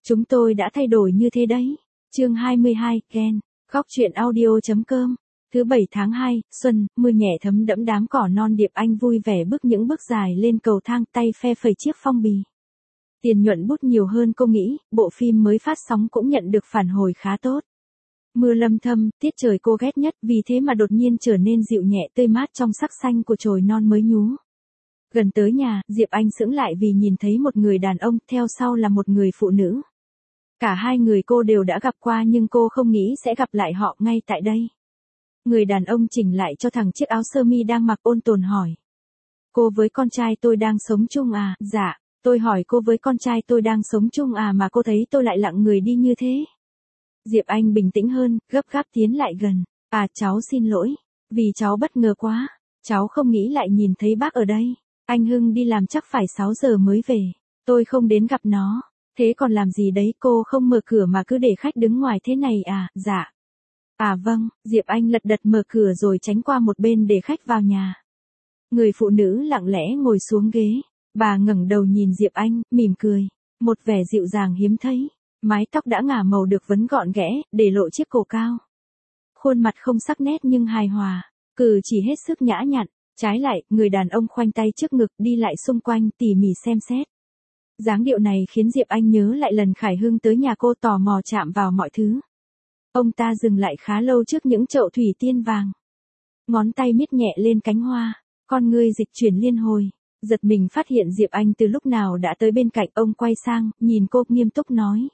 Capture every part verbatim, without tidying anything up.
Chúng tôi đã thay đổi như thế đấy. Chương hai mươi hai, Ken. Góc truyện audio.com. Thứ bảy tháng hai, xuân, mưa nhẹ thấm đẫm đám cỏ non Điệp Anh vui vẻ bước những bước dài lên cầu thang, tay phe phẩy chiếc phong bì. Tiền nhuận bút nhiều hơn cô nghĩ, bộ phim mới phát sóng cũng nhận được phản hồi khá tốt. Mưa lâm thâm, tiết trời cô ghét nhất, vì thế mà đột nhiên trở nên dịu nhẹ tươi mát trong sắc xanh của chồi non mới nhú. Gần tới nhà, Diệp Anh sững lại vì nhìn thấy một người đàn ông, theo sau là một người phụ nữ. Cả hai người cô đều đã gặp qua nhưng cô không nghĩ sẽ gặp lại họ ngay tại đây. Người đàn ông chỉnh lại cho thằng chiếc áo sơ mi đang mặc, ôn tồn hỏi. Cô với con trai tôi đang sống chung à? Dạ, tôi hỏi cô với con trai tôi đang sống chung à mà cô thấy tôi lại lặng người đi như thế. Diệp Anh bình tĩnh hơn, gấp gáp tiến lại gần. À, cháu xin lỗi, vì cháu bất ngờ quá, cháu không nghĩ lại nhìn thấy bác ở đây. Anh Hưng đi làm chắc phải sáu giờ mới về, tôi không đến gặp nó. Thế còn làm gì đấy, cô không mở cửa mà cứ để khách đứng ngoài thế này à? Dạ. À vâng, Diệp Anh lật đật mở cửa rồi tránh qua một bên để khách vào nhà. Người phụ nữ lặng lẽ ngồi xuống ghế, bà ngẩng đầu nhìn Diệp Anh, mỉm cười, một vẻ dịu dàng hiếm thấy, mái tóc đã ngả màu được vấn gọn ghẽ, để lộ chiếc cổ cao. Khuôn mặt không sắc nét nhưng hài hòa, cử chỉ hết sức nhã nhặn. Trái lại, người đàn ông khoanh tay trước ngực đi lại xung quanh tỉ mỉ xem xét. Dáng điệu này khiến Diệp Anh nhớ lại lần Khải Hưng tới nhà cô tò mò chạm vào mọi thứ. Ông ta dừng lại khá lâu trước những chậu thủy tiên vàng. Ngón tay miết nhẹ lên cánh hoa, con ngươi dịch chuyển liên hồi. Giật mình phát hiện Diệp Anh từ lúc nào đã tới bên cạnh, ông quay sang, nhìn cô nghiêm túc nói.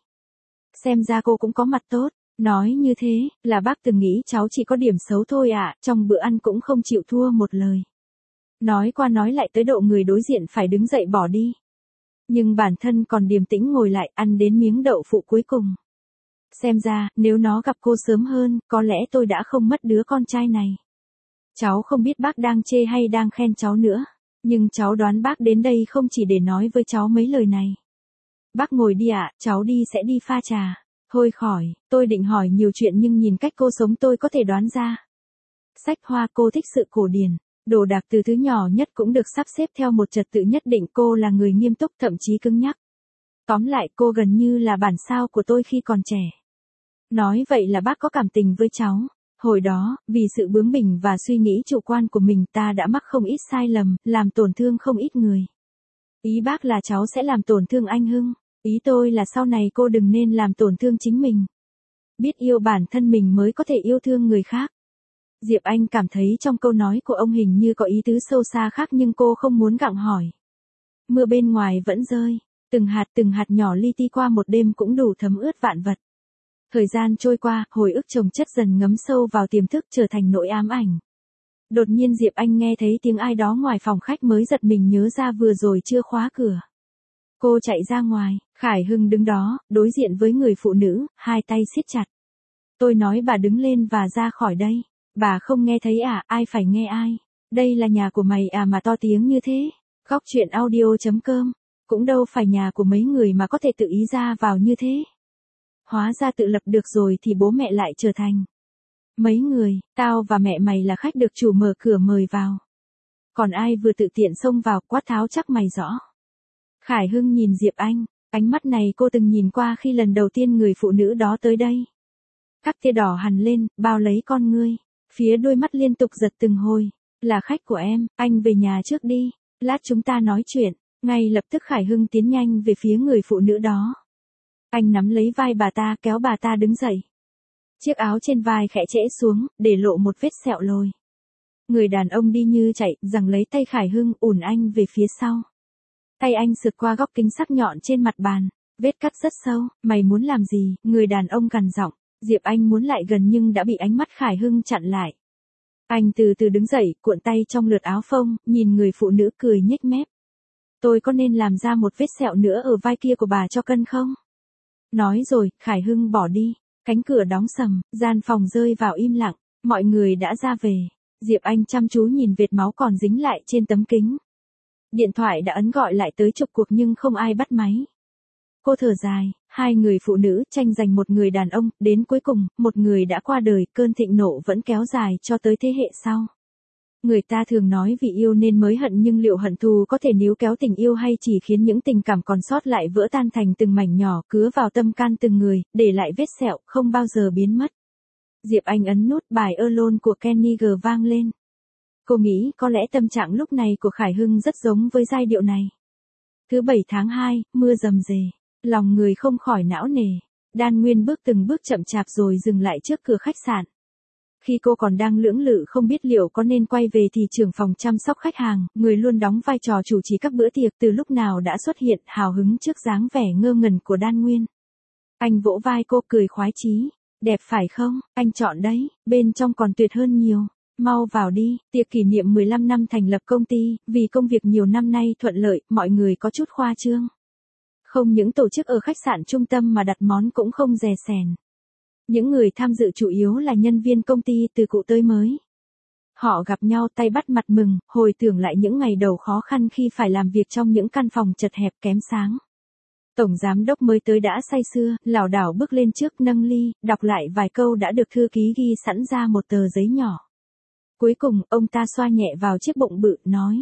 Xem ra cô cũng có mặt tốt. Nói như thế, là bác từng nghĩ cháu chỉ có điểm xấu thôi ạ, à, trong bữa ăn cũng không chịu thua một lời. Nói qua nói lại tới độ người đối diện phải đứng dậy bỏ đi. Nhưng bản thân còn điềm tĩnh ngồi lại ăn đến miếng đậu phụ cuối cùng. Xem ra, nếu nó gặp cô sớm hơn, có lẽ tôi đã không mất đứa con trai này. Cháu không biết bác đang chê hay đang khen cháu nữa. Nhưng cháu đoán bác đến đây không chỉ để nói với cháu mấy lời này. Bác ngồi đi ạ, à, cháu đi sẽ đi pha trà. Thôi khỏi, tôi định hỏi nhiều chuyện nhưng nhìn cách cô sống tôi có thể đoán ra. Sách hoa, cô thích sự cổ điển. Đồ đạc từ thứ nhỏ nhất cũng được sắp xếp theo một trật tự nhất định, cô là người nghiêm túc thậm chí cứng nhắc. Tóm lại cô gần như là bản sao của tôi khi còn trẻ. Nói vậy là bác có cảm tình với cháu. Hồi đó, vì sự bướng bỉnh và suy nghĩ chủ quan của mình ta đã mắc không ít sai lầm, làm tổn thương không ít người. Ý bác là cháu sẽ làm tổn thương anh Hưng. Ý tôi là sau này cô đừng nên làm tổn thương chính mình. Biết yêu bản thân mình mới có thể yêu thương người khác. Diệp Anh cảm thấy trong câu nói của ông hình như có ý tứ sâu xa khác nhưng cô không muốn gặng hỏi. Mưa bên ngoài vẫn rơi, từng hạt từng hạt nhỏ li ti qua một đêm cũng đủ thấm ướt vạn vật. Thời gian trôi qua, hồi ức chồng chất dần ngấm sâu vào tiềm thức trở thành nỗi ám ảnh. Đột nhiên Diệp Anh nghe thấy tiếng ai đó ngoài phòng khách mới giật mình nhớ ra vừa rồi chưa khóa cửa. Cô chạy ra ngoài, Khải Hưng đứng đó, đối diện với người phụ nữ, hai tay siết chặt. Tôi nói bà đứng lên và ra khỏi đây. Bà không nghe thấy à, ai phải nghe ai? Đây là nhà của mày à mà to tiếng như thế? Góc truyện audio.com. Cũng đâu phải nhà của mấy người mà có thể tự ý ra vào như thế. Hóa ra tự lập được rồi thì bố mẹ lại trở thành. Mấy người, tao và mẹ mày là khách được chủ mở cửa mời vào. Còn ai vừa tự tiện xông vào, quát tháo chắc mày rõ. Khải Hưng nhìn Diệp Anh, ánh mắt này cô từng nhìn qua khi lần đầu tiên người phụ nữ đó tới đây. Các tia đỏ hằn lên, bao lấy con ngươi. Phía đôi mắt liên tục giật từng hồi. Là khách của em, anh về nhà trước đi. Lát chúng ta nói chuyện. Ngay lập tức Khải Hưng tiến nhanh về phía người phụ nữ đó. Anh nắm lấy vai bà ta kéo bà ta đứng dậy. Chiếc áo trên vai khẽ trễ xuống, để lộ một vết sẹo lồi. Người đàn ông đi như chạy, giằng lấy tay Khải Hưng ủn anh về phía sau. Tay anh sượt qua góc kính sắc nhọn trên mặt bàn. Vết cắt rất sâu, mày muốn làm gì? Người đàn ông gằn giọng. Diệp Anh muốn lại gần nhưng đã bị ánh mắt Khải Hưng chặn lại. Anh từ từ đứng dậy, cuộn tay trong lượt áo phông, nhìn người phụ nữ cười nhếch mép. Tôi có nên làm ra một vết sẹo nữa ở vai kia của bà cho cân không? Nói rồi, Khải Hưng bỏ đi. Cánh cửa đóng sầm, gian phòng rơi vào im lặng, mọi người đã ra về. Diệp Anh chăm chú nhìn vệt máu còn dính lại trên tấm kính. Điện thoại đã ấn gọi lại tới chục cuộc nhưng không ai bắt máy. Cô thở dài, hai người phụ nữ tranh giành một người đàn ông, đến cuối cùng, một người đã qua đời, cơn thịnh nộ vẫn kéo dài cho tới thế hệ sau. Người ta thường nói vì yêu nên mới hận, nhưng liệu hận thù có thể níu kéo tình yêu hay chỉ khiến những tình cảm còn sót lại vỡ tan thành từng mảnh nhỏ, cứa vào tâm can từng người, để lại vết sẹo, không bao giờ biến mất. Diệp Anh ấn nút, bài Alone của Kenny G vang lên. Cô nghĩ có lẽ tâm trạng lúc này của Khải Hưng rất giống với giai điệu này. Thứ bảy tháng hai, mưa rầm rề, lòng người không khỏi não nề. Đan Nguyên bước từng bước chậm chạp rồi dừng lại trước cửa khách sạn. Khi cô còn đang lưỡng lự không biết liệu có nên quay về thì trưởng phòng chăm sóc khách hàng, người luôn đóng vai trò chủ trì các bữa tiệc, từ lúc nào đã xuất hiện, hào hứng trước dáng vẻ ngơ ngẩn của Đan Nguyên. Anh vỗ vai cô, cười khoái chí. Đẹp phải không, anh chọn đấy, bên trong còn tuyệt hơn nhiều. Mau vào đi, tiệc kỷ niệm mười lăm năm thành lập công ty, vì công việc nhiều năm nay thuận lợi, mọi người có chút khoa trương. Không những tổ chức ở khách sạn trung tâm mà đặt món cũng không dè sèn. Những người tham dự chủ yếu là nhân viên công ty từ cũ tới mới. Họ gặp nhau tay bắt mặt mừng, hồi tưởng lại những ngày đầu khó khăn khi phải làm việc trong những căn phòng chật hẹp kém sáng. Tổng giám đốc mới tới đã say sưa, lảo đảo bước lên trước nâng ly, đọc lại vài câu đã được thư ký ghi sẵn ra một tờ giấy nhỏ. Cuối cùng, ông ta xoa nhẹ vào chiếc bụng bự, nói.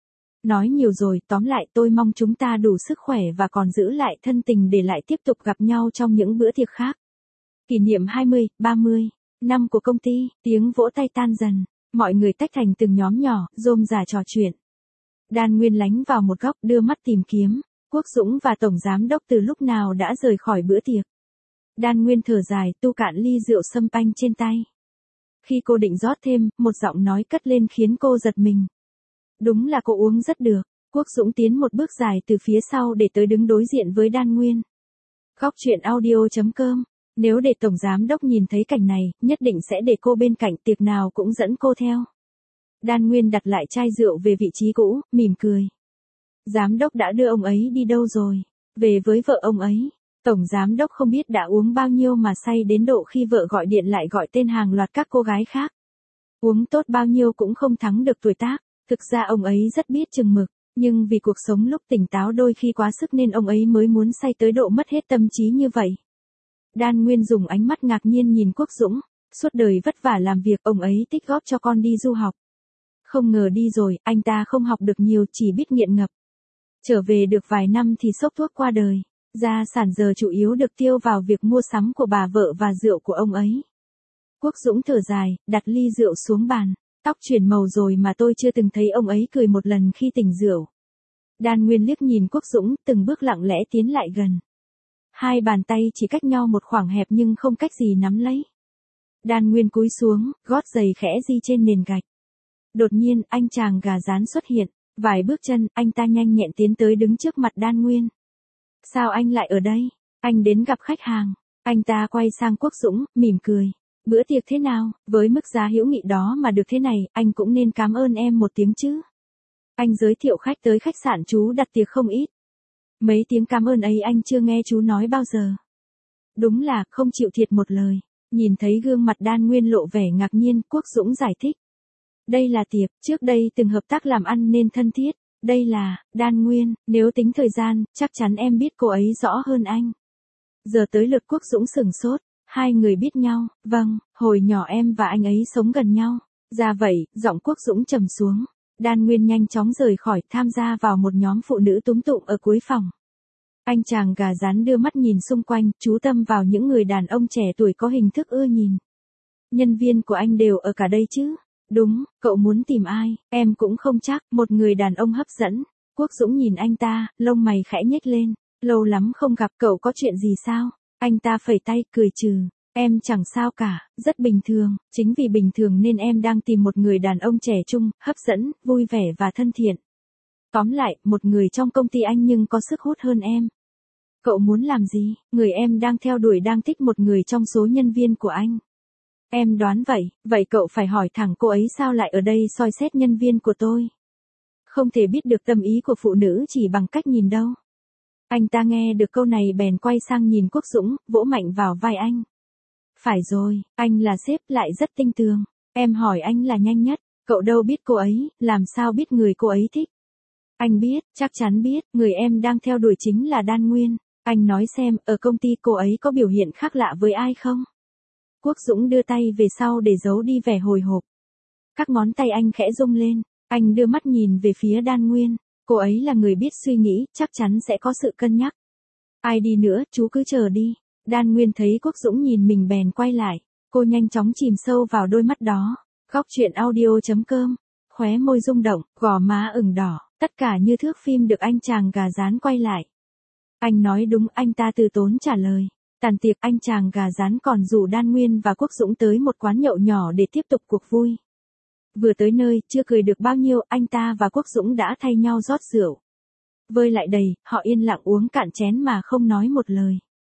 Nói nhiều rồi, tóm lại tôi mong chúng ta đủ sức khỏe và còn giữ lại thân tình để lại tiếp tục gặp nhau trong những bữa tiệc khác. Kỷ niệm hai mươi, ba mươi năm của công ty, tiếng vỗ tay tan dần, mọi người tách thành từng nhóm nhỏ, rôm rả trò chuyện. Đan Nguyên lánh vào một góc đưa mắt tìm kiếm, Quốc Dũng và Tổng Giám Đốc từ lúc nào đã rời khỏi bữa tiệc. Đan Nguyên thở dài, tu cạn ly rượu sâm panh trên tay. Khi cô định rót thêm, một giọng nói cất lên khiến cô giật mình. Đúng là cô uống rất được. Quốc Dũng tiến một bước dài từ phía sau để tới đứng đối diện với Đan Nguyên. Góc chuyện audio chấm com. Nếu để Tổng Giám Đốc nhìn thấy cảnh này, nhất định sẽ để cô bên cạnh, tiệc nào cũng dẫn cô theo. Đan Nguyên đặt lại chai rượu về vị trí cũ, mỉm cười. Giám đốc đã đưa ông ấy đi đâu rồi? Về với vợ ông ấy. Tổng Giám Đốc không biết đã uống bao nhiêu mà say đến độ khi vợ gọi điện lại gọi tên hàng loạt các cô gái khác. Uống tốt bao nhiêu cũng không thắng được tuổi tác. Thực ra ông ấy rất biết chừng mực, nhưng vì cuộc sống lúc tỉnh táo đôi khi quá sức nên ông ấy mới muốn say tới độ mất hết tâm trí như vậy. Đan Nguyên dùng ánh mắt ngạc nhiên nhìn Quốc Dũng. Suốt đời vất vả làm việc, ông ấy tích góp cho con đi du học. Không ngờ đi rồi, anh ta không học được nhiều, chỉ biết nghiện ngập. Trở về được vài năm thì sốc thuốc qua đời. Gia sản giờ chủ yếu được tiêu vào việc mua sắm của bà vợ và rượu của ông ấy. Quốc Dũng thở dài, đặt ly rượu xuống bàn. Tóc chuyển màu rồi mà tôi chưa từng thấy ông ấy cười một lần khi tỉnh rượu. Đan Nguyên liếc nhìn Quốc Dũng, từng bước lặng lẽ tiến lại gần. Hai bàn tay chỉ cách nhau một khoảng hẹp nhưng không cách gì nắm lấy. Đan Nguyên cúi xuống, gót giày khẽ di trên nền gạch. Đột nhiên, anh chàng gà rán xuất hiện. Vài bước chân, anh ta nhanh nhẹn tiến tới đứng trước mặt Đan Nguyên. Sao anh lại ở đây? Anh đến gặp khách hàng. Anh ta quay sang Quốc Dũng, mỉm cười. Bữa tiệc thế nào, với mức giá hữu nghị đó mà được thế này, anh cũng nên cảm ơn em một tiếng chứ. Anh giới thiệu khách tới khách sạn chú đặt tiệc không ít. Mấy tiếng cảm ơn ấy anh chưa nghe chú nói bao giờ. Đúng là, không chịu thiệt một lời. Nhìn thấy gương mặt Đan Nguyên lộ vẻ ngạc nhiên, Quốc Dũng giải thích. Đây là tiệc, trước đây từng hợp tác làm ăn nên thân thiết. Đây là, Đan Nguyên, nếu tính thời gian, chắc chắn em biết cô ấy rõ hơn anh. Giờ tới lượt Quốc Dũng sửng sốt. Hai người biết nhau, vâng, hồi nhỏ em và anh ấy sống gần nhau. Ra vậy, giọng Quốc Dũng trầm xuống. Đan Nguyên nhanh chóng rời khỏi, tham gia vào một nhóm phụ nữ túm tụm ở cuối phòng. Anh chàng gà rán đưa mắt nhìn xung quanh, chú tâm vào những người đàn ông trẻ tuổi có hình thức ưa nhìn. Nhân viên của anh đều ở cả đây chứ? Đúng, cậu muốn tìm ai, em cũng không chắc, một người đàn ông hấp dẫn. Quốc Dũng nhìn anh ta, lông mày khẽ nhếch lên. Lâu lắm không gặp, cậu có chuyện gì sao? Anh ta phẩy tay, cười trừ. Em chẳng sao cả, rất bình thường, chính vì bình thường nên em đang tìm một người đàn ông trẻ trung, hấp dẫn, vui vẻ và thân thiện. Tóm lại, một người trong công ty anh nhưng có sức hút hơn em. Cậu muốn làm gì? Người em đang theo đuổi đang thích một người trong số nhân viên của anh. Em đoán vậy, vậy cậu phải hỏi thẳng cô ấy sao lại ở đây soi xét nhân viên của tôi. Không thể biết được tâm ý của phụ nữ chỉ bằng cách nhìn đâu. Anh ta nghe được câu này bèn quay sang nhìn Quốc Dũng, vỗ mạnh vào vai anh. Phải rồi, anh là sếp lại rất tinh tường. Em hỏi anh là nhanh nhất, cậu đâu biết cô ấy, làm sao biết người cô ấy thích. Anh biết, chắc chắn biết, người em đang theo đuổi chính là Đan Nguyên. Anh nói xem, ở công ty cô ấy có biểu hiện khác lạ với ai không? Quốc Dũng đưa tay về sau để giấu đi vẻ hồi hộp. Các ngón tay anh khẽ rung lên, anh đưa mắt nhìn về phía Đan Nguyên, cô ấy là người biết suy nghĩ, chắc chắn sẽ có sự cân nhắc. Ai đi nữa, chú cứ chờ đi. Đan Nguyên thấy Quốc Dũng nhìn mình bèn quay lại, cô nhanh chóng chìm sâu vào đôi mắt đó. Góc truyện audio.com, khóe môi rung động, gò má ửng đỏ, tất cả như thước phim được anh chàng gà rán quay lại. Anh nói đúng, anh ta từ tốn trả lời. Tàn tiệc, anh chàng gà rán còn rủ Đan Nguyên và Quốc Dũng tới một quán nhậu nhỏ để tiếp tục cuộc vui. Vừa tới nơi, chưa cười được bao nhiêu, anh ta và Quốc Dũng đã thay nhau rót rượu. Vơi lại đầy, họ yên lặng uống cạn chén mà không nói một lời.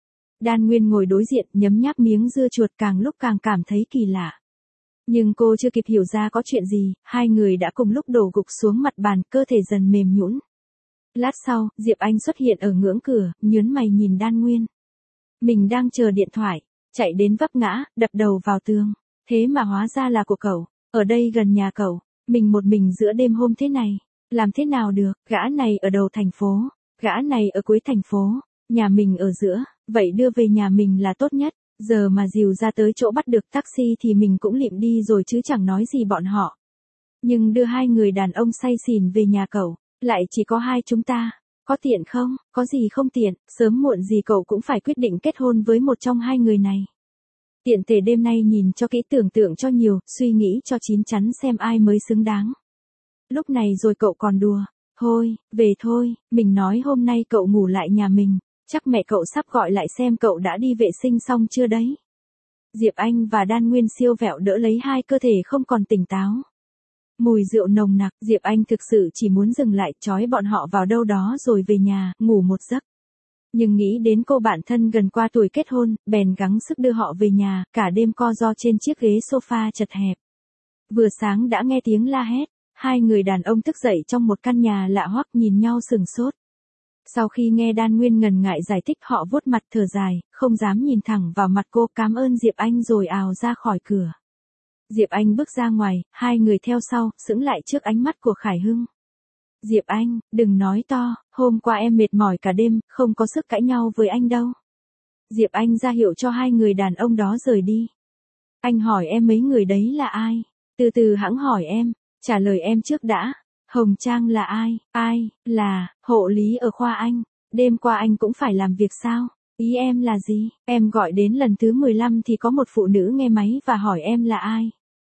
Đan Nguyên ngồi đối diện, nhấm nháp miếng dưa chuột, càng lúc càng cảm thấy kỳ lạ. Nhưng cô chưa kịp hiểu ra có chuyện gì, hai người đã cùng lúc đổ gục xuống mặt bàn, cơ thể dần mềm nhũn. Lát sau, Diệp Anh xuất hiện ở ngưỡng cửa, nhớn mày nhìn Đan Nguyên. Mình đang chờ điện thoại, chạy đến vấp ngã, đập đầu vào tường. Thế mà hóa ra là của cậu, ở đây gần nhà cậu, mình một mình giữa đêm hôm thế này. Làm thế nào được, gã này ở đầu thành phố, gã này ở cuối thành phố, nhà mình ở giữa, vậy đưa về nhà mình là tốt nhất. Giờ mà dìu ra tới chỗ bắt được taxi thì mình cũng lịm đi rồi chứ chẳng nói gì bọn họ. Nhưng đưa hai người đàn ông say xỉn về nhà cậu, lại chỉ có hai chúng ta. Có tiện không? Có gì không tiện, sớm muộn gì cậu cũng phải quyết định kết hôn với một trong hai người này. Tiện thể đêm nay nhìn cho kỹ, tưởng tượng cho nhiều, suy nghĩ cho chín chắn xem ai mới xứng đáng. Lúc này rồi cậu còn đùa. Thôi, về thôi, mình nói hôm nay cậu ngủ lại nhà mình. Chắc mẹ cậu sắp gọi lại xem cậu đã đi vệ sinh xong chưa đấy. Diệp Anh và Đan Nguyên siêu vẹo đỡ lấy hai cơ thể không còn tỉnh táo. Mùi rượu nồng nặc, Diệp Anh thực sự chỉ muốn dừng lại, trói bọn họ vào đâu đó rồi về nhà, ngủ một giấc. Nhưng nghĩ đến cô bạn thân gần qua tuổi kết hôn, bèn gắng sức đưa họ về nhà, cả đêm co ro trên chiếc ghế sofa chật hẹp. Vừa sáng đã nghe tiếng la hét, hai người đàn ông thức dậy trong một căn nhà lạ hoắc nhìn nhau sừng sốt. Sau khi nghe Đan Nguyên ngần ngại giải thích, họ vuốt mặt thở dài, không dám nhìn thẳng vào mặt cô, cảm ơn Diệp Anh rồi ào ra khỏi cửa. Diệp Anh bước ra ngoài, hai người theo sau, sững lại trước ánh mắt của Khải Hưng. Diệp Anh, đừng nói to, hôm qua em mệt mỏi cả đêm, không có sức cãi nhau với anh đâu. Diệp Anh ra hiệu cho hai người đàn ông đó rời đi. Anh hỏi em mấy người đấy là ai? Từ từ hẵng hỏi em, trả lời em trước đã. Hồng Trang là ai? Ai? Là, hộ lý ở khoa anh. Đêm qua anh cũng phải làm việc sao? Ý em là gì? Em gọi đến lần thứ mười lăm thì có một phụ nữ nghe máy và hỏi em là ai.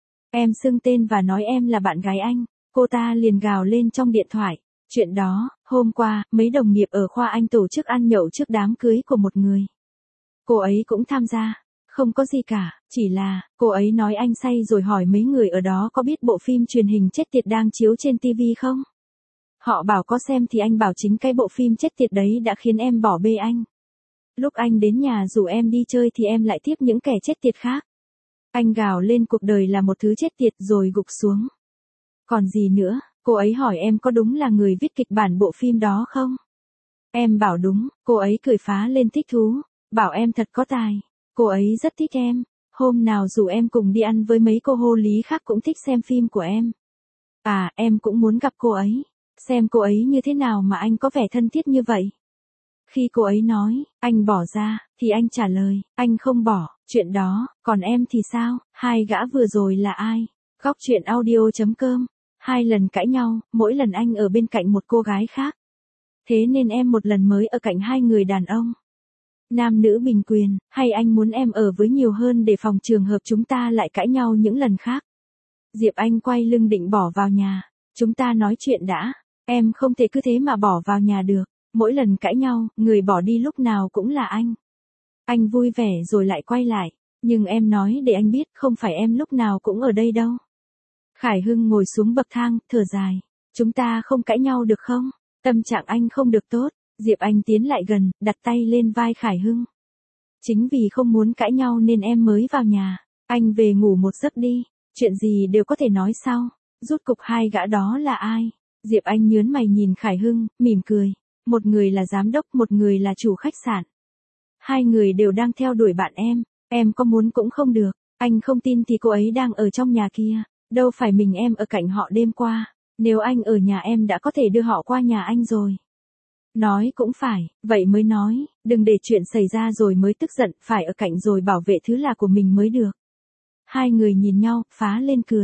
Em xưng tên và nói em là bạn gái anh. Cô ta liền gào lên trong điện thoại. Chuyện đó, hôm qua, mấy đồng nghiệp ở khoa anh tổ chức ăn nhậu trước đám cưới của một người. Cô ấy cũng tham gia. Không có gì cả, chỉ là, cô ấy nói anh say rồi hỏi mấy người ở đó có biết bộ phim truyền hình chết tiệt đang chiếu trên ti vi không? Họ bảo có xem thì anh bảo chính cái bộ phim chết tiệt đấy đã khiến em bỏ bê anh. Lúc anh đến nhà rủ em đi chơi thì em lại tiếp những kẻ chết tiệt khác. Anh gào lên cuộc đời là một thứ chết tiệt rồi gục xuống. Còn gì nữa, cô ấy hỏi em có đúng là người viết kịch bản bộ phim đó không? Em bảo đúng, cô ấy cười phá lên thích thú, bảo em thật có tài. Cô ấy rất thích em, hôm nào rủ em cùng đi ăn với mấy cô hô lý khác cũng thích xem phim của em. À, em cũng muốn gặp cô ấy, xem cô ấy như thế nào mà anh có vẻ thân thiết như vậy. Khi cô ấy nói, anh bỏ ra, thì anh trả lời, anh không bỏ, chuyện đó, còn em thì sao, hai gã vừa rồi là ai? Góc truyện audio.com, hai lần cãi nhau, mỗi lần anh ở bên cạnh một cô gái khác. Thế nên em một lần mới ở cạnh hai người đàn ông. Nam nữ bình quyền, hay anh muốn em ở với nhiều hơn để phòng trường hợp chúng ta lại cãi nhau những lần khác. Diệp Anh quay lưng định bỏ vào nhà. Chúng ta nói chuyện đã, em không thể cứ thế mà bỏ vào nhà được. Mỗi lần cãi nhau, người bỏ đi lúc nào cũng là anh. Anh vui vẻ rồi lại quay lại. Nhưng em nói để anh biết không phải em lúc nào cũng ở đây đâu. Khải Hưng ngồi xuống bậc thang, thở dài. Chúng ta không cãi nhau được không? Tâm trạng anh không được tốt. Diệp Anh tiến lại gần, đặt tay lên vai Khải Hưng. Chính vì không muốn cãi nhau nên em mới vào nhà. Anh về ngủ một giấc đi. Chuyện gì đều có thể nói sau. Rút cục hai gã đó là ai? Diệp Anh nhớn mày nhìn Khải Hưng, mỉm cười. Một người là giám đốc, một người là chủ khách sạn. Hai người đều đang theo đuổi bạn em. Em có muốn cũng không được. Anh không tin thì cô ấy đang ở trong nhà kia. Đâu phải mình em ở cạnh họ đêm qua. Nếu anh ở nhà em đã có thể đưa họ qua nhà anh rồi. Nói cũng phải, vậy mới nói, đừng để chuyện xảy ra rồi mới tức giận, phải ở cạnh rồi bảo vệ thứ là của mình mới được. Hai người nhìn nhau, phá lên cười.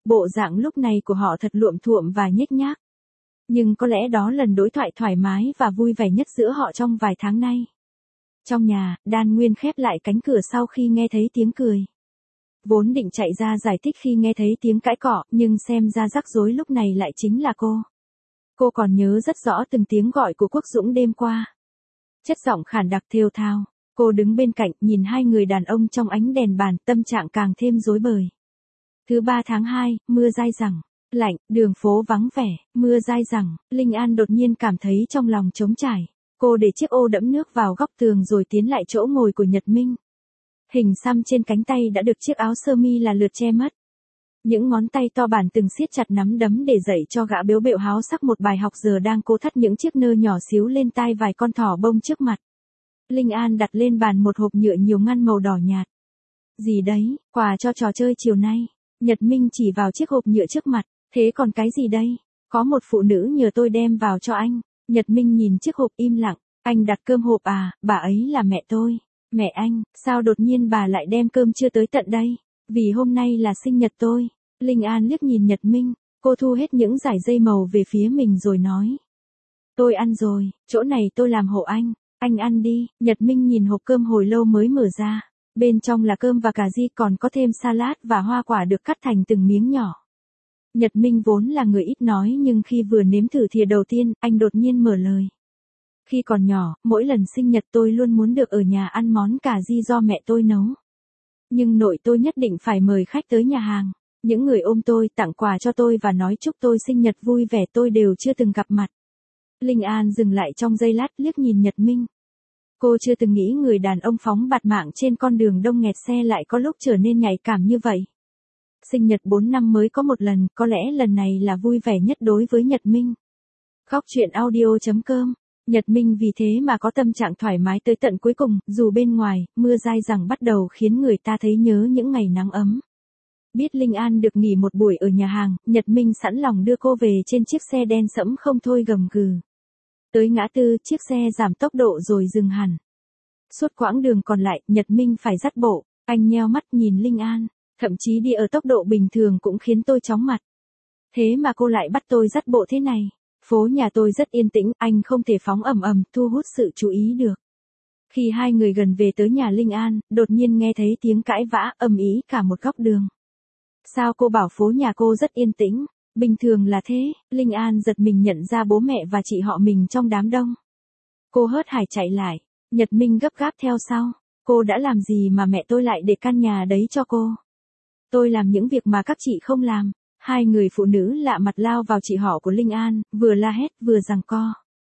Bộ dạng lúc này của họ thật luộm thuộm và nhếch nhác. Nhưng có lẽ đó lần đối thoại thoải mái và vui vẻ nhất giữa họ trong vài tháng nay. Trong nhà, Đan Nguyên khép lại cánh cửa sau khi nghe thấy tiếng cười. Vốn định chạy ra giải thích khi nghe thấy tiếng cãi cọ, nhưng xem ra rắc rối lúc này lại chính là cô. Cô còn nhớ rất rõ từng tiếng gọi của Quốc Dũng đêm qua. Chất giọng khản đặc thều thào. Cô đứng bên cạnh nhìn hai người đàn ông trong ánh đèn bàn, tâm trạng càng thêm rối bời. Thứ ba tháng hai, mưa dai dẳng, lạnh, đường phố vắng vẻ, mưa dai dẳng, Linh An đột nhiên cảm thấy trong lòng trống trải. Cô để chiếc ô đẫm nước vào góc tường rồi tiến lại chỗ ngồi của Nhật Minh. Hình xăm trên cánh tay đã được chiếc áo sơ mi là lượt che mất. Những ngón tay to bản từng siết chặt nắm đấm để dạy cho gã béo bẹo háo sắc một bài học giờ đang cố thắt những chiếc nơ nhỏ xíu lên tai vài con thỏ bông trước mặt. Linh An đặt lên bàn một hộp nhựa nhiều ngăn màu đỏ nhạt. Gì đấy, quà cho trò chơi chiều nay. Nhật Minh chỉ vào chiếc hộp nhựa trước mặt. Thế còn cái gì đây? Có một phụ nữ nhờ tôi đem vào cho anh. Nhật Minh nhìn chiếc hộp im lặng. Anh đặt cơm hộp à, bà ấy là mẹ tôi. Mẹ anh, sao đột nhiên bà lại đem cơm trưa tới tận đây? Vì hôm nay là sinh nhật tôi. Linh An liếc nhìn Nhật Minh. Cô thu hết những dải dây màu về phía mình rồi nói. Tôi ăn rồi, chỗ này tôi làm hộ anh. Anh ăn đi. Nhật Minh nhìn hộp cơm hồi lâu mới mở ra. Bên trong là cơm và cà ri, còn có thêm salad và hoa quả được cắt thành từng miếng nhỏ. Nhật Minh vốn là người ít nói, nhưng khi vừa nếm thử thìa đầu tiên, anh đột nhiên mở lời. Khi còn nhỏ, mỗi lần sinh nhật tôi luôn muốn được ở nhà ăn món cà ri do mẹ tôi nấu. Nhưng nội tôi nhất định phải mời khách tới nhà hàng. Những người ôm tôi, tặng quà cho tôi và nói chúc tôi sinh nhật vui vẻ tôi đều chưa từng gặp mặt. Linh An dừng lại trong giây lát liếc nhìn Nhật Minh. Cô chưa từng nghĩ người đàn ông phóng bạt mạng trên con đường đông nghẹt xe lại có lúc trở nên nhạy cảm như vậy. Sinh nhật bốn năm mới có một lần, có lẽ lần này là vui vẻ nhất đối với Nhật Minh. Khóc chuyện audio chấm com. Nhật Minh vì thế mà có tâm trạng thoải mái tới tận cuối cùng, dù bên ngoài, mưa dai dẳng bắt đầu khiến người ta thấy nhớ những ngày nắng ấm. Biết Linh An được nghỉ một buổi ở nhà hàng, Nhật Minh sẵn lòng đưa cô về trên chiếc xe đen sẫm không thôi gầm gừ. Tới ngã tư, chiếc xe giảm tốc độ rồi dừng hẳn. Suốt quãng đường còn lại, Nhật Minh phải dắt bộ, anh nheo mắt nhìn Linh An, thậm chí đi ở tốc độ bình thường cũng khiến tôi chóng mặt. Thế mà cô lại bắt tôi dắt bộ thế này. Phố nhà tôi rất yên tĩnh, anh không thể phóng ầm ầm, thu hút sự chú ý được. Khi hai người gần về tới nhà Linh An, đột nhiên nghe thấy tiếng cãi vã ầm ĩ cả một góc đường. Sao cô bảo phố nhà cô rất yên tĩnh? Bình thường là thế. Linh An giật mình nhận ra bố mẹ và chị họ mình trong đám đông. Cô hớt hải chạy lại. Nhật Minh gấp gáp theo sau. Cô đã làm gì mà mẹ tôi lại để căn nhà đấy cho cô? Tôi làm những việc mà các chị không làm. Hai người phụ nữ lạ mặt lao vào chị họ của Linh An, vừa la hét vừa giằng co.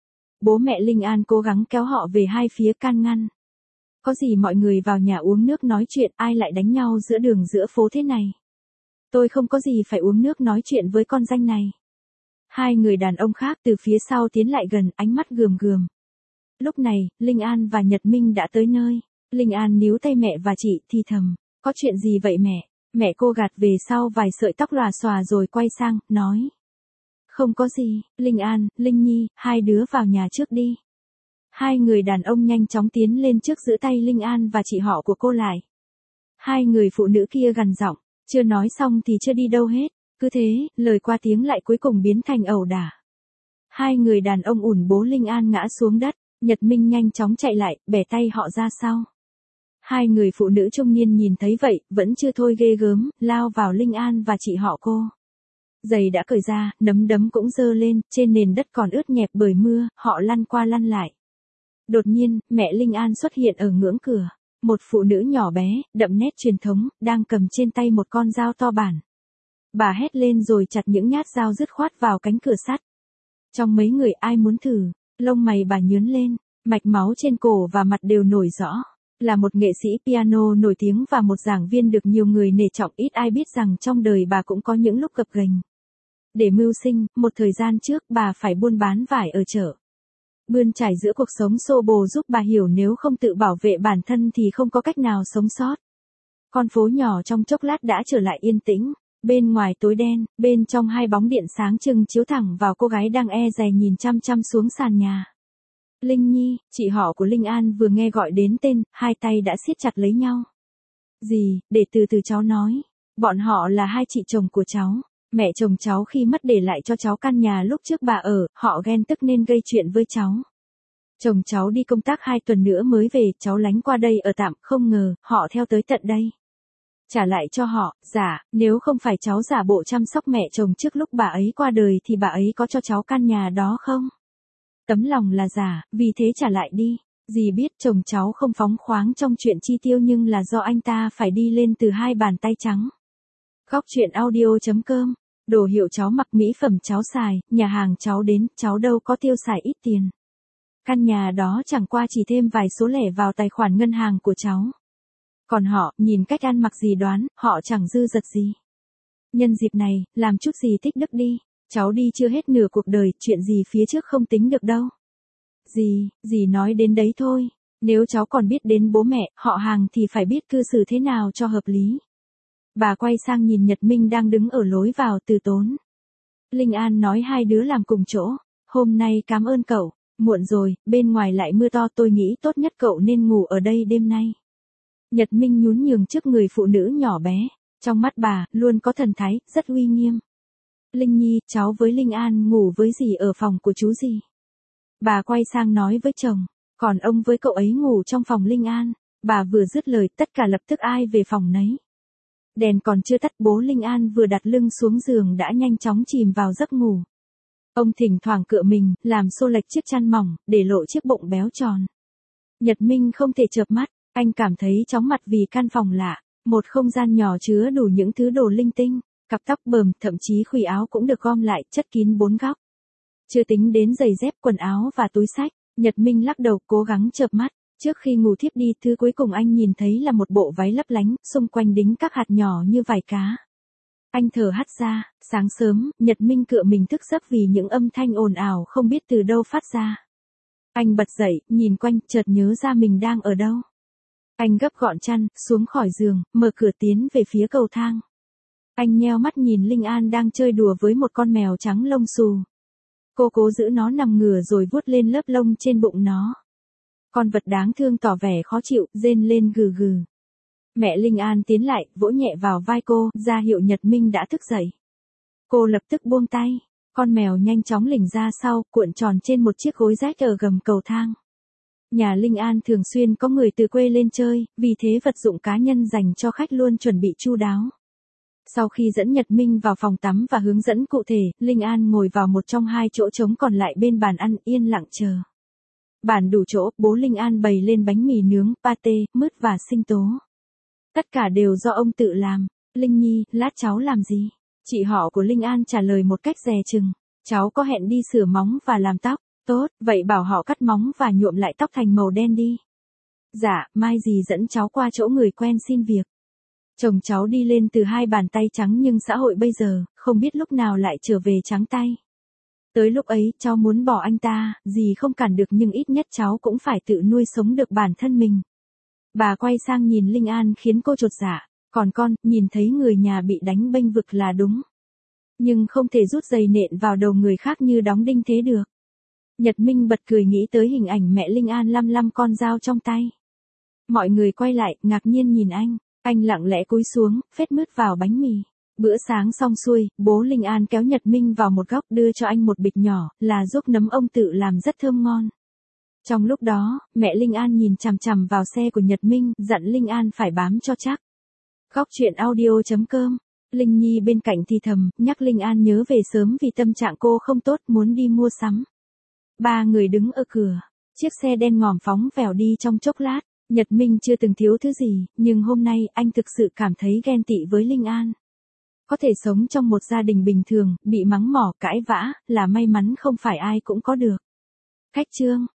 Bố mẹ Linh An cố gắng kéo họ về hai phía can ngăn. Có gì mọi người vào nhà uống nước nói chuyện, ai lại đánh nhau giữa đường giữa phố thế này? Tôi không có gì phải uống nước nói chuyện với con danh này. Hai người đàn ông khác từ phía sau tiến lại gần, ánh mắt gườm gườm. Lúc này, Linh An và Nhật Minh đã tới nơi. Linh An níu tay mẹ và chị thì thầm. Có chuyện gì vậy mẹ? Mẹ cô gạt về sau vài sợi tóc lòa xòa rồi quay sang, nói. Không có gì, Linh An, Linh Nhi, hai đứa vào nhà trước đi. Hai người đàn ông nhanh chóng tiến lên trước giữ tay Linh An và chị họ của cô lại. Hai người phụ nữ kia gằn giọng, chưa nói xong thì chưa đi đâu hết. Cứ thế, lời qua tiếng lại cuối cùng biến thành ẩu đả. Hai người đàn ông ủn bố Linh An ngã xuống đất, Nhật Minh nhanh chóng chạy lại, bẻ tay họ ra sau. Hai người phụ nữ trung niên nhìn thấy vậy, vẫn chưa thôi ghê gớm, lao vào Linh An và chị họ cô. Giày đã cởi ra, nấm đấm cũng dơ lên, trên nền đất còn ướt nhẹp bởi mưa, họ lăn qua lăn lại. Đột nhiên, mẹ Linh An xuất hiện ở ngưỡng cửa. Một phụ nữ nhỏ bé, đậm nét truyền thống, đang cầm trên tay một con dao to bản. Bà hét lên rồi chặt những nhát dao dứt khoát vào cánh cửa sắt. Trong mấy người ai muốn thử, lông mày bà nhướn lên, mạch máu trên cổ và mặt đều nổi rõ. Là một nghệ sĩ piano nổi tiếng và một giảng viên được nhiều người nể trọng, ít ai biết rằng trong đời bà cũng có những lúc gập ghềnh. Để mưu sinh, một thời gian trước bà phải buôn bán vải ở chợ. Bươn trải giữa cuộc sống xô bồ giúp bà hiểu nếu không tự bảo vệ bản thân thì không có cách nào sống sót. Con phố nhỏ trong chốc lát đã trở lại yên tĩnh. Bên ngoài tối đen, bên trong hai bóng điện sáng trưng chiếu thẳng vào cô gái đang e dè nhìn chăm chăm xuống sàn nhà. Linh Nhi, chị họ của Linh An vừa nghe gọi đến tên, hai tay đã siết chặt lấy nhau. Gì, để từ từ cháu nói. Bọn họ là hai chị chồng của cháu. Mẹ chồng cháu khi mất để lại cho cháu căn nhà lúc trước bà ở, họ ghen tức nên gây chuyện với cháu. Chồng cháu đi công tác hai tuần nữa mới về, cháu lánh qua đây ở tạm, không ngờ, họ theo tới tận đây. Trả lại cho họ, dạ, nếu không phải cháu giả bộ chăm sóc mẹ chồng trước lúc bà ấy qua đời thì bà ấy có cho cháu căn nhà đó không? Tấm lòng là giả, vì thế trả lại đi. Dì biết chồng cháu không phóng khoáng trong chuyện chi tiêu nhưng là do anh ta phải đi lên từ hai bàn tay trắng. Góc chuyện audio.com. Đồ hiệu cháu mặc, mỹ phẩm cháu xài, nhà hàng cháu đến, cháu đâu có tiêu xài ít tiền. Căn nhà đó chẳng qua chỉ thêm vài số lẻ vào tài khoản ngân hàng của cháu. Còn họ, nhìn cách ăn mặc gì đoán, họ chẳng dư dật gì. Nhân dịp này, làm chút gì tích đức đi. Cháu đi chưa hết nửa cuộc đời, chuyện gì phía trước không tính được đâu. Dì, dì nói đến đấy thôi. Nếu cháu còn biết đến bố mẹ, họ hàng thì phải biết cư xử thế nào cho hợp lý. Bà quay sang nhìn Nhật Minh đang đứng ở lối vào từ tốn. Linh An nói hai đứa làm cùng chỗ. Hôm nay cảm ơn cậu. Muộn rồi, bên ngoài lại mưa to, tôi nghĩ tốt nhất cậu nên ngủ ở đây đêm nay. Nhật Minh nhún nhường trước người phụ nữ nhỏ bé. Trong mắt bà, luôn có thần thái, rất uy nghiêm. Linh Nhi, cháu với Linh An ngủ với dì ở phòng của chú dì. Bà quay sang nói với chồng, còn ông với cậu ấy ngủ trong phòng Linh An. Bà vừa dứt lời, tất cả lập tức ai về phòng nấy. Đèn còn chưa tắt, bố Linh An vừa đặt lưng xuống giường đã nhanh chóng chìm vào giấc ngủ. Ông thỉnh thoảng cựa mình, làm xô lệch chiếc chăn mỏng, để lộ chiếc bụng béo tròn. Nhật Minh không thể chợp mắt, anh cảm thấy chóng mặt vì căn phòng lạ. Một không gian nhỏ chứa đủ những thứ đồ linh tinh, cặp tóc bờm, thậm chí khuy áo cũng được gom lại, chất kín bốn góc. Chưa tính đến giày dép, quần áo và túi xách. Nhật Minh lắc đầu, cố gắng chợp mắt. Trước khi ngủ thiếp đi, thứ cuối cùng anh nhìn thấy là một bộ váy lấp lánh, xung quanh đính các hạt nhỏ như vảy cá. Anh thở hắt ra. Sáng sớm, Nhật Minh cựa mình thức giấc vì những âm thanh ồn ào không biết từ đâu phát ra. Anh bật dậy, nhìn quanh, chợt nhớ ra mình đang ở đâu. Anh gấp gọn chăn, xuống khỏi giường, mở cửa tiến về phía cầu thang. Anh nheo mắt nhìn Linh An đang chơi đùa với một con mèo trắng lông xù. Cô cố giữ nó nằm ngửa rồi vuốt lên lớp lông trên bụng nó. Con vật đáng thương tỏ vẻ khó chịu, rên lên gừ gừ. Mẹ Linh An tiến lại, vỗ nhẹ vào vai cô, ra hiệu Nhật Minh đã thức dậy. Cô lập tức buông tay. Con mèo nhanh chóng lỉnh ra sau, cuộn tròn trên một chiếc gối rách ở gầm cầu thang. Nhà Linh An thường xuyên có người từ quê lên chơi, vì thế vật dụng cá nhân dành cho khách luôn chuẩn bị chu đáo. Sau khi dẫn Nhật Minh vào phòng tắm và hướng dẫn cụ thể, Linh An ngồi vào một trong hai chỗ trống còn lại bên bàn ăn, yên lặng chờ. Bàn đủ chỗ, bố Linh An bày lên bánh mì nướng, pate, mứt và sinh tố. Tất cả đều do ông tự làm. Linh Nhi, lát cháu làm gì? Chị họ của Linh An trả lời một cách dè chừng. Cháu có hẹn đi sửa móng và làm tóc. Tốt, vậy bảo họ cắt móng và nhuộm lại tóc thành màu đen đi. Dạ, mai dì dẫn cháu qua chỗ người quen xin việc. Chồng cháu đi lên từ hai bàn tay trắng nhưng xã hội bây giờ, không biết lúc nào lại trở về trắng tay. Tới lúc ấy, cháu muốn bỏ anh ta, dì không cản được nhưng ít nhất cháu cũng phải tự nuôi sống được bản thân mình. Bà quay sang nhìn Linh An khiến cô chột dạ. Còn con, nhìn thấy người nhà bị đánh bênh vực là đúng. Nhưng không thể rút giày nện vào đầu người khác như đóng đinh thế được. Nhật Minh bật cười nghĩ tới hình ảnh mẹ Linh An lăm lăm con dao trong tay. Mọi người quay lại, ngạc nhiên nhìn anh. Anh lặng lẽ cúi xuống, phết mứt vào bánh mì. Bữa sáng xong xuôi, bố Linh An kéo Nhật Minh vào một góc đưa cho anh một bịch nhỏ, là ruốc nấm ông tự làm rất thơm ngon. Trong lúc đó, mẹ Linh An nhìn chằm chằm vào xe của Nhật Minh, dặn Linh An phải bám cho chắc. Góc chuyện audio.com. Linh Nhi bên cạnh thì thầm, nhắc Linh An nhớ về sớm vì tâm trạng cô không tốt, muốn đi mua sắm. Ba người đứng ở cửa. Chiếc xe đen ngòm phóng vèo đi trong chốc lát. Nhật Minh chưa từng thiếu thứ gì, nhưng hôm nay anh thực sự cảm thấy ghen tị với Linh An. Có thể sống trong một gia đình bình thường, bị mắng mỏ cãi vã, là may mắn không phải ai cũng có được. Cách chương.